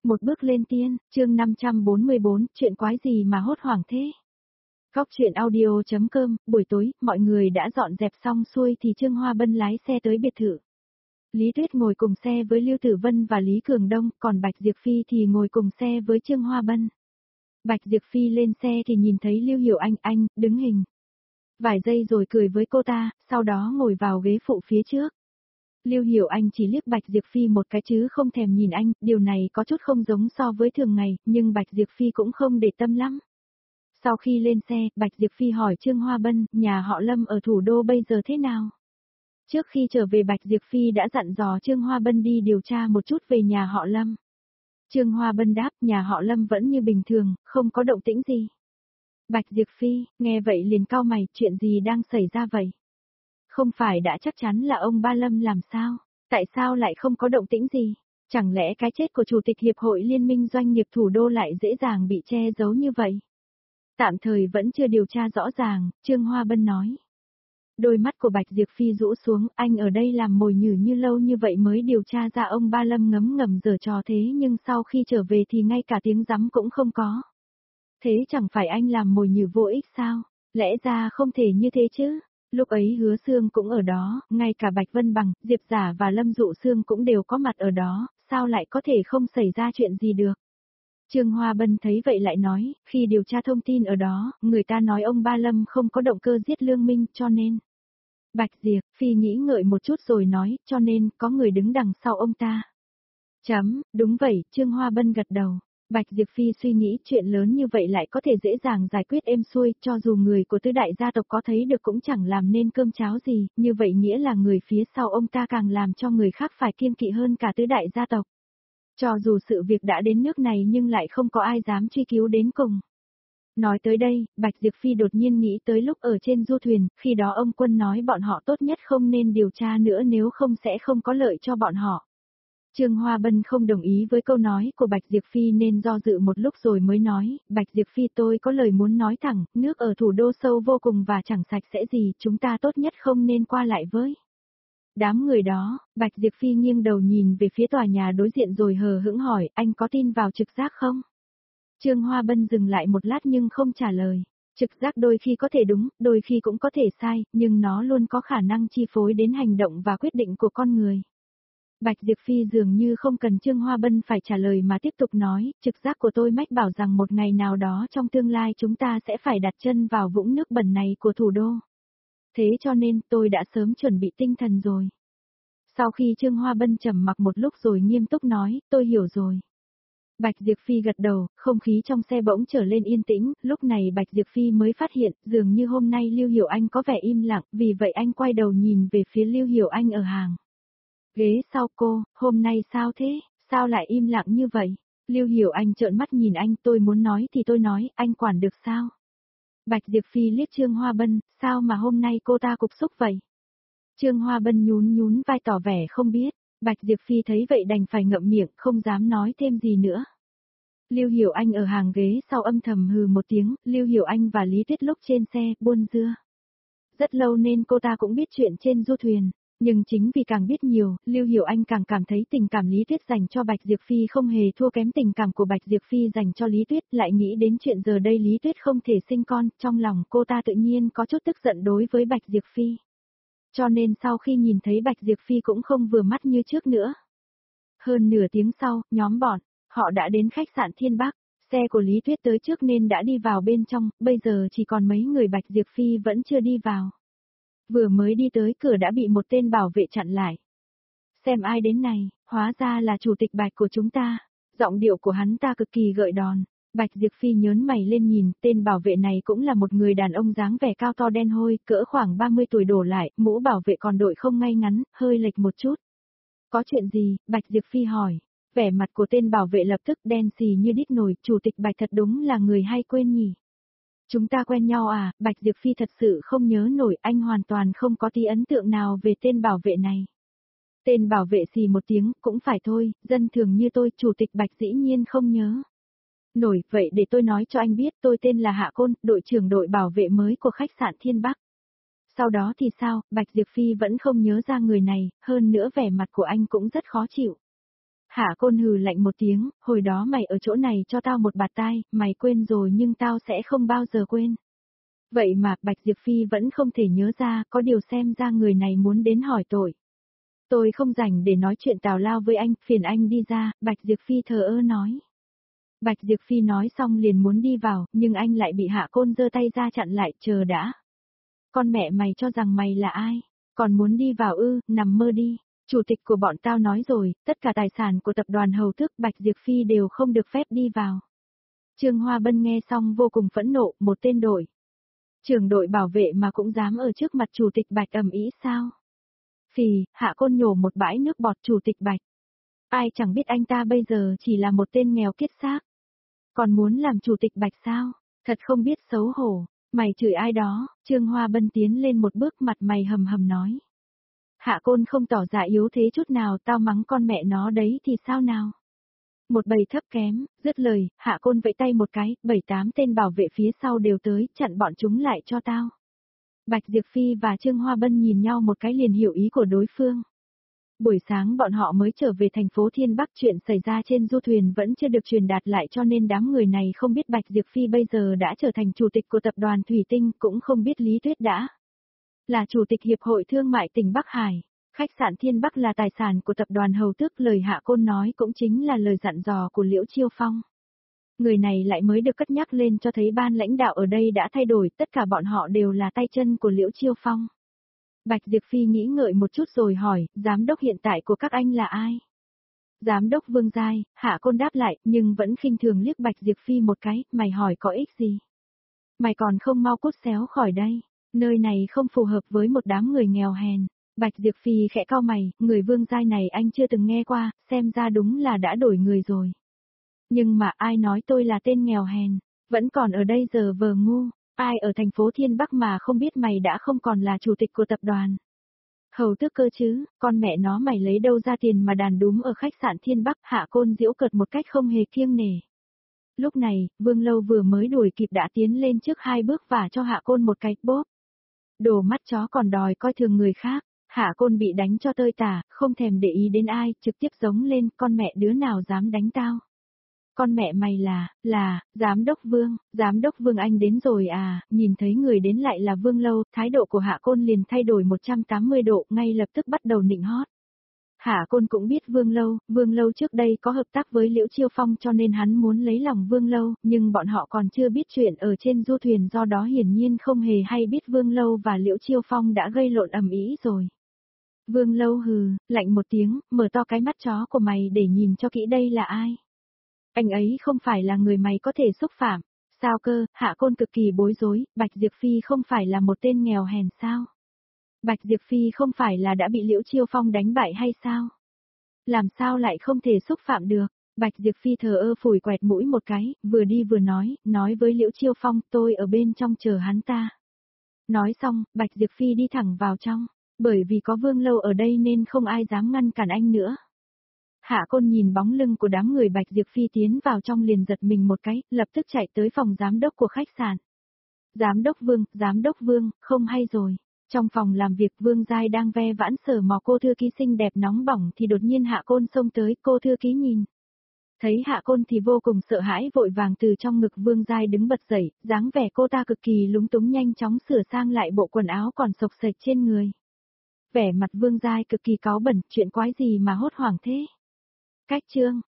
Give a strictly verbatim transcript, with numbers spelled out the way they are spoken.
Một bước lên tiên, chương năm trăm bốn mươi bốn, chuyện quái gì mà hốt hoảng thế? Góc chuyện audio.com, buổi tối, mọi người đã dọn dẹp xong xuôi thì Trương Hoa Bân lái xe tới biệt thự. Lý Tuyết ngồi cùng xe với Lưu Tử Vân và Lý Cường Đông, còn Bạch Diệp Phi thì ngồi cùng xe với Trương Hoa Bân. Bạch Diệp Phi lên xe thì nhìn thấy Lưu Hiểu Anh, anh, đứng hình. Vài giây rồi cười với cô ta, sau đó ngồi vào ghế phụ phía trước. Lưu Hiểu Anh chỉ liếc Bạch Diệp Phi một cái chứ không thèm nhìn anh, điều này có chút không giống so với thường ngày, nhưng Bạch Diệp Phi cũng không để tâm lắm. Sau khi lên xe, Bạch Diệp Phi hỏi Trương Hoa Bân, nhà họ Lâm ở thủ đô bây giờ thế nào? Trước khi trở về Bạch Diệp Phi đã dặn dò Trương Hoa Bân đi điều tra một chút về nhà họ Lâm. Trương Hoa Bân đáp, nhà họ Lâm vẫn như bình thường, không có động tĩnh gì. Bạch Diệp Phi, nghe vậy liền cau mày, chuyện gì đang xảy ra vậy? Không phải đã chắc chắn là ông Ba Lâm làm sao? Tại sao lại không có động tĩnh gì? Chẳng lẽ cái chết của Chủ tịch Hiệp hội Liên minh Doanh nghiệp Thủ đô lại dễ dàng bị che giấu như vậy? Tạm thời vẫn chưa điều tra rõ ràng, Trương Hoa Bân nói. Đôi mắt của Bạch Diệp Phi rũ xuống, anh ở đây làm mồi nhử như lâu như vậy mới điều tra ra ông Ba Lâm ngấm ngầm giở trò thế nhưng sau khi trở về thì ngay cả tiếng rắm cũng không có. Thế chẳng phải anh làm mồi nhử vô ích sao? Lẽ ra không thể như thế chứ? Lúc ấy Hứa Xương cũng ở đó, ngay cả Bạch Vân Bằng, Diệp Giả và Lâm Dụ Xương cũng đều có mặt ở đó, sao lại có thể không xảy ra chuyện gì được? Trương Hoa Bân thấy vậy lại nói, khi điều tra thông tin ở đó, người ta nói ông Ba Lâm không có động cơ giết Lương Minh cho nên. Bạch Diệp Phi nghĩ ngợi một chút rồi nói, cho nên có người đứng đằng sau ông ta. Chấm, đúng vậy, Trương Hoa Bân gật đầu. Bạch Diệp Phi suy nghĩ chuyện lớn như vậy lại có thể dễ dàng giải quyết êm xuôi, cho dù người của tứ đại gia tộc có thấy được cũng chẳng làm nên cơm cháo gì, như vậy nghĩa là người phía sau ông ta càng làm cho người khác phải kiêng kỵ hơn cả tứ đại gia tộc. Cho dù sự việc đã đến nước này nhưng lại không có ai dám truy cứu đến cùng. Nói tới đây, Bạch Diệp Phi đột nhiên nghĩ tới lúc ở trên du thuyền, khi đó ông Quân nói bọn họ tốt nhất không nên điều tra nữa nếu không sẽ không có lợi cho bọn họ. Trương Hoa Bân không đồng ý với câu nói của Bạch Diệp Phi nên do dự một lúc rồi mới nói, Bạch Diệp Phi tôi có lời muốn nói thẳng, nước ở thủ đô sâu vô cùng và chẳng sạch sẽ gì, chúng ta tốt nhất không nên qua lại với. Đám người đó, Bạch Diệp Phi nghiêng đầu nhìn về phía tòa nhà đối diện rồi hờ hững hỏi, anh có tin vào trực giác không? Trương Hoa Bân dừng lại một lát nhưng không trả lời. Trực giác đôi khi có thể đúng, đôi khi cũng có thể sai, nhưng nó luôn có khả năng chi phối đến hành động và quyết định của con người. Bạch Diệp Phi dường như không cần Trương Hoa Bân phải trả lời mà tiếp tục nói, trực giác của tôi mách bảo rằng một ngày nào đó trong tương lai chúng ta sẽ phải đặt chân vào vũng nước bẩn này của thủ đô. Thế cho nên tôi đã sớm chuẩn bị tinh thần rồi. Sau khi Trương Hoa Bân trầm mặc một lúc rồi nghiêm túc nói, tôi hiểu rồi. Bạch Diệp Phi gật đầu, không khí trong xe bỗng trở lên yên tĩnh, lúc này Bạch Diệp Phi mới phát hiện, dường như hôm nay Lưu Hiểu Anh có vẻ im lặng, vì vậy anh quay đầu nhìn về phía Lưu Hiểu Anh ở hàng ghế sau cô, hôm nay sao thế, sao lại im lặng như vậy? Lưu Hiểu Anh trợn mắt nhìn anh, tôi muốn nói thì tôi nói, anh quản được sao? Bạch Diệp Phi liếc Trương Hoa Bân, sao mà hôm nay cô ta cục xúc vậy? Trương Hoa Bân nhún nhún vai tỏ vẻ không biết, Bạch Diệp Phi thấy vậy đành phải ngậm miệng, không dám nói thêm gì nữa. Lưu Hiểu Anh ở hàng ghế sau âm thầm hừ một tiếng, Lưu Hiểu Anh và Lý Tuyết lúc trên xe, buôn dưa. Rất lâu nên cô ta cũng biết chuyện trên du thuyền. Nhưng chính vì càng biết nhiều, Lưu Hiểu Anh càng cảm thấy tình cảm Lý Tuyết dành cho Bạch Diệp Phi không hề thua kém tình cảm của Bạch Diệp Phi dành cho Lý Tuyết, lại nghĩ đến chuyện giờ đây Lý Tuyết không thể sinh con, trong lòng cô ta tự nhiên có chút tức giận đối với Bạch Diệp Phi. Cho nên sau khi nhìn thấy Bạch Diệp Phi cũng không vừa mắt như trước nữa. Hơn nửa tiếng sau, nhóm bọn, họ đã đến khách sạn Thiên Bắc, xe của Lý Tuyết tới trước nên đã đi vào bên trong, bây giờ chỉ còn mấy người Bạch Diệp Phi vẫn chưa đi vào. Vừa mới đi tới cửa đã bị một tên bảo vệ chặn lại. Xem ai đến này, hóa ra là chủ tịch Bạch của chúng ta. Giọng điệu của hắn ta cực kỳ gợi đòn. Bạch Diệp Phi nhớn mày lên nhìn, tên bảo vệ này cũng là một người đàn ông dáng vẻ cao to đen hôi, cỡ khoảng ba mươi tuổi đổ lại, mũ bảo vệ còn đội không ngay ngắn, hơi lệch một chút. Có chuyện gì? Bạch Diệp Phi hỏi. Vẻ mặt của tên bảo vệ lập tức đen xì như đít nồi, chủ tịch Bạch thật đúng là người hay quên nhỉ. Chúng ta quen nhau à? Bạch Diệp Phi thật sự không nhớ nổi, anh hoàn toàn không có tí ấn tượng nào về tên bảo vệ này. Tên bảo vệ xì một tiếng, cũng phải thôi, dân thường như tôi, chủ tịch Bạch dĩ nhiên không nhớ nổi, vậy để tôi nói cho anh biết, tôi tên là Hạ Côn, đội trưởng đội bảo vệ mới của khách sạn Thiên Bắc. Sau đó thì sao? Bạch Diệp Phi vẫn không nhớ ra người này, hơn nữa vẻ mặt của anh cũng rất khó chịu. Hạ Côn hừ lạnh một tiếng, hồi đó mày ở chỗ này cho tao một bạt tai, mày quên rồi nhưng tao sẽ không bao giờ quên. Vậy mà, Bạch Diệp Phi vẫn không thể nhớ ra, có điều xem ra người này muốn đến hỏi tội. Tôi không rảnh để nói chuyện tào lao với anh, phiền anh đi ra, Bạch Diệp Phi thờ ơ nói. Bạch Diệp Phi nói xong liền muốn đi vào, nhưng anh lại bị Hạ Côn giơ tay ra chặn lại, chờ đã. Con mẹ mày cho rằng mày là ai? Còn muốn đi vào ư, nằm mơ đi. Chủ tịch của bọn tao nói rồi, tất cả tài sản của tập đoàn Hầu Tước Bạch Diệp Phi đều không được phép đi vào. Trương Hoa Bân nghe xong vô cùng phẫn nộ, một tên đội. Trưởng đội bảo vệ mà cũng dám ở trước mặt chủ tịch Bạch ầm ĩ sao? Phì, Hạ Côn nhổ một bãi nước bọt chủ tịch Bạch. Ai chẳng biết anh ta bây giờ chỉ là một tên nghèo kiết xác. Còn muốn làm chủ tịch Bạch sao? Thật không biết xấu hổ. Mày chửi ai đó? Trương Hoa Bân tiến lên một bước, mặt mày hầm hầm nói. Hạ Côn không tỏ ra yếu thế chút nào, tao mắng con mẹ nó đấy thì sao nào? Một bầy thấp kém, dứt lời, Hạ Côn vẫy tay một cái, bảy tám tên bảo vệ phía sau đều tới, chặn bọn chúng lại cho tao. Bạch Diệp Phi và Trương Hoa Bân nhìn nhau một cái liền hiểu ý của đối phương. Buổi sáng bọn họ mới trở về thành phố Thiên Bắc, chuyện xảy ra trên du thuyền vẫn chưa được truyền đạt lại, cho nên đám người này không biết Bạch Diệp Phi bây giờ đã trở thành chủ tịch của tập đoàn Thủy Tinh, cũng không biết Lý Tuyết đã là chủ tịch Hiệp hội Thương mại tỉnh Bắc Hải. Khách sạn Thiên Bắc là tài sản của tập đoàn Hầu Tước, lời Hạ Côn nói cũng chính là lời dặn dò của Liễu Chiêu Phong. Người này lại mới được cất nhắc lên cho thấy ban lãnh đạo ở đây đã thay đổi, tất cả bọn họ đều là tay chân của Liễu Chiêu Phong. Bạch Diệp Phi nghĩ ngợi một chút rồi hỏi, giám đốc hiện tại của các anh là ai? Giám đốc Vương Giai, Hạ Côn đáp lại, nhưng vẫn khinh thường liếc Bạch Diệp Phi một cái, mày hỏi có ích gì? Mày còn không mau cút xéo khỏi đây, nơi này không phù hợp với một đám người nghèo hèn. Bạch Diệp Phi khẽ cau mày, người Vương Giai này anh chưa từng nghe qua, xem ra đúng là đã đổi người rồi. Nhưng mà ai nói tôi là tên nghèo hèn, vẫn còn ở đây giờ vờ ngu, ai ở thành phố Thiên Bắc mà không biết mày đã không còn là chủ tịch của tập đoàn Hầu Tước cơ chứ, con mẹ nó mày lấy đâu ra tiền mà đàn đúm ở khách sạn Thiên Bắc? Hạ Côn giễu cợt một cách không hề kiêng nể. Lúc này, Vương Lâu vừa mới đuổi kịp đã tiến lên trước hai bước và cho Hạ Côn một cái bóp. Đồ mắt chó còn đòi coi thường người khác. Hạ Côn bị đánh cho tơi tả, không thèm để ý đến ai, trực tiếp giống lên, con mẹ đứa nào dám đánh tao? Con mẹ mày là, là, giám đốc Vương, giám đốc Vương anh đến rồi à, nhìn thấy người đến lại là Vương Lâu, thái độ của Hạ Côn liền thay đổi một trăm tám mươi độ, ngay lập tức bắt đầu nịnh hót. Hạ Côn cũng biết Vương Lâu, Vương Lâu trước đây có hợp tác với Liễu Chiêu Phong cho nên hắn muốn lấy lòng Vương Lâu, nhưng bọn họ còn chưa biết chuyện ở trên du thuyền, do đó hiển nhiên không hề hay biết Vương Lâu và Liễu Chiêu Phong đã gây lộn ầm ĩ rồi. Vương Lâu hừ, lạnh một tiếng, mở to cái mắt chó của mày để nhìn cho kỹ đây là ai. Anh ấy không phải là người mày có thể xúc phạm. Sao cơ? Hạ Côn cực kỳ bối rối, Bạch Diệp Phi không phải là một tên nghèo hèn sao? Bạch Diệp Phi không phải là đã bị Liễu Chiêu Phong đánh bại hay sao? Làm sao lại không thể xúc phạm được? Bạch Diệp Phi thờ ơ phủi quẹt mũi một cái, vừa đi vừa nói, nói với Liễu Chiêu Phong, tôi ở bên trong chờ hắn ta. Nói xong, Bạch Diệp Phi đi thẳng vào trong, bởi vì có Vương Lâu ở đây nên không ai dám ngăn cản anh nữa. Hạ Côn nhìn bóng lưng của đám người Bạch Diệp Phi tiến vào trong liền giật mình một cái, lập tức chạy tới phòng giám đốc của khách sạn. Giám đốc Vương, giám đốc Vương, không hay rồi. Trong phòng làm việc Vương Giai đang ve vãn sờ mò cô thư ký xinh đẹp nóng bỏng thì đột nhiên Hạ Côn xông tới, cô thư ký nhìn. Thấy Hạ Côn thì vô cùng sợ hãi, vội vàng từ trong ngực Vương Giai đứng bật dậy, dáng vẻ cô ta cực kỳ lúng túng, nhanh chóng sửa sang lại bộ quần áo còn xộc xệch trên người. Vẻ mặt Vương Giai cực kỳ cáu bẩn, chuyện quái gì mà hốt hoảng thế? Cách chương